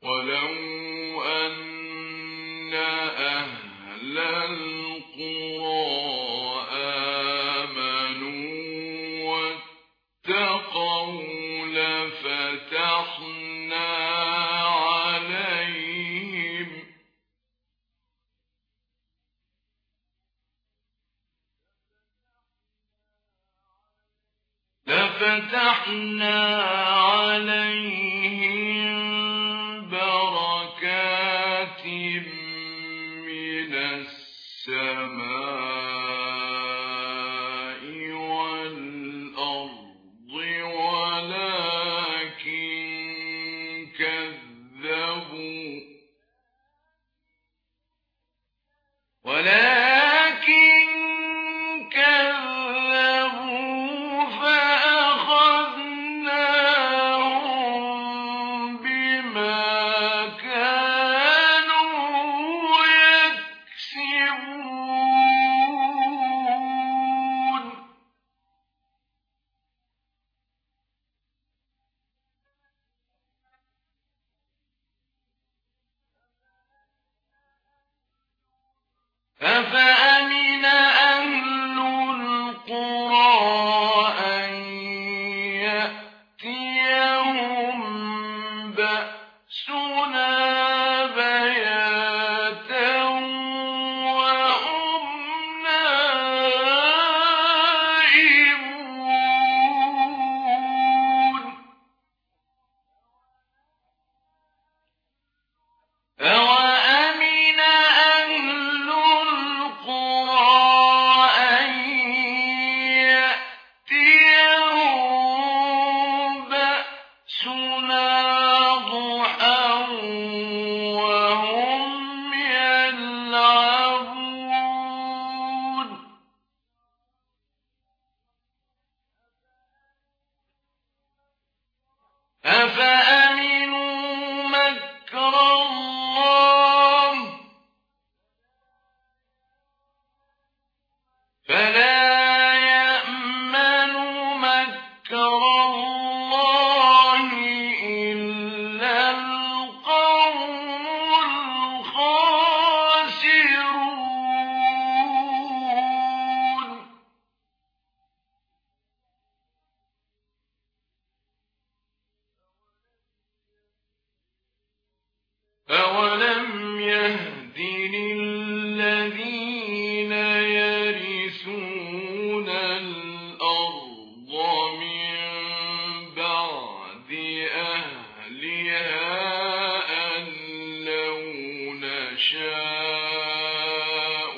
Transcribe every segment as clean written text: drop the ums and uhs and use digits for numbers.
ولو أن أهل القرى آمنوا واتقوا لفتحنا عليهم بركات من السماء والأرض ولكن كذبوا فأخذناهم بما كانوا يكسبون أفأمن أهل القرى أن يأتيهم بأسنا بياتا وهم نائمون أوأمن أهل القرى أن يأتيهم بأسنا ضحى وهم يلعبون أفأمنوا مكر الله فلا يأمن مكر الله إلا القوم الخاسرون أولم يهد للذين يرثون الأرض من بعد أهلها أن لو نشاء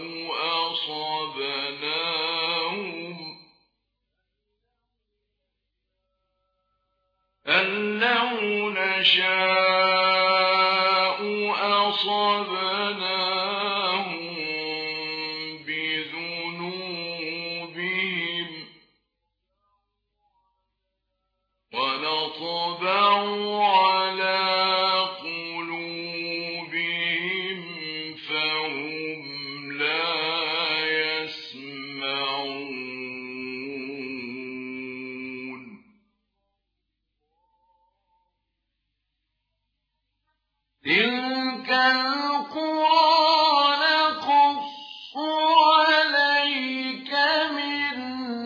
أصبناهم بذنوبهم ونطبع على قلوبهم فهم لا يسمعون تلك القرى نقص عليك من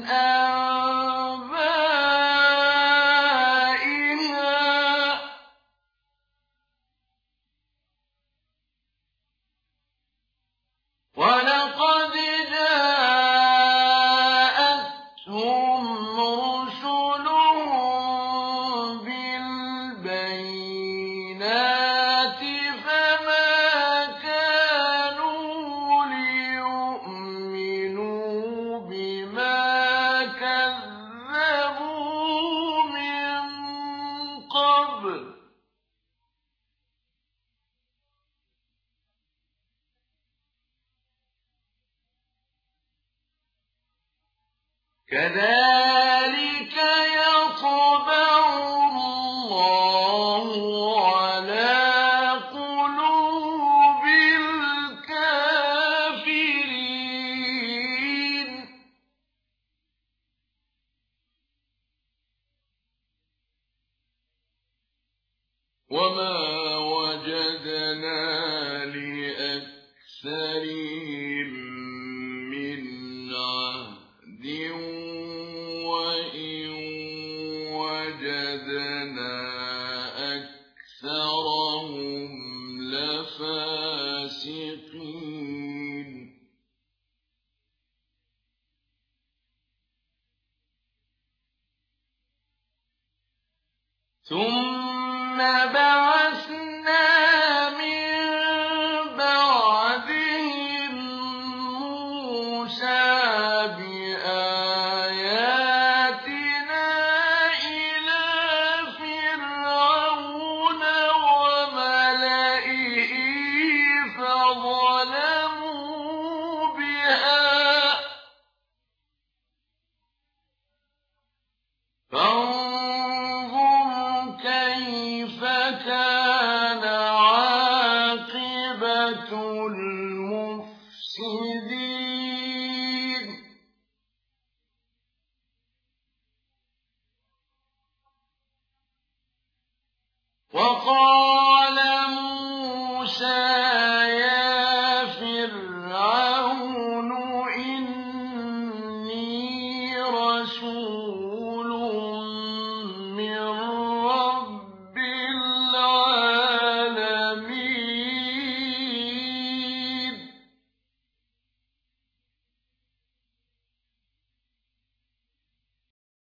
أنبائها ولقد جاءتهم رسلهم بالبينات فما كانوا ليؤمنوا بما كذبوا من قبل كذلك يطبع الله على قلوب الكافرين وما وجدنا أكثرهم لفاسقين ثم بعثنا من بعدهم موسى بآياتنا إلى فرعون وملئه فظلموا بها فانظر كيف كان عاقبة المفسدين وقال موسى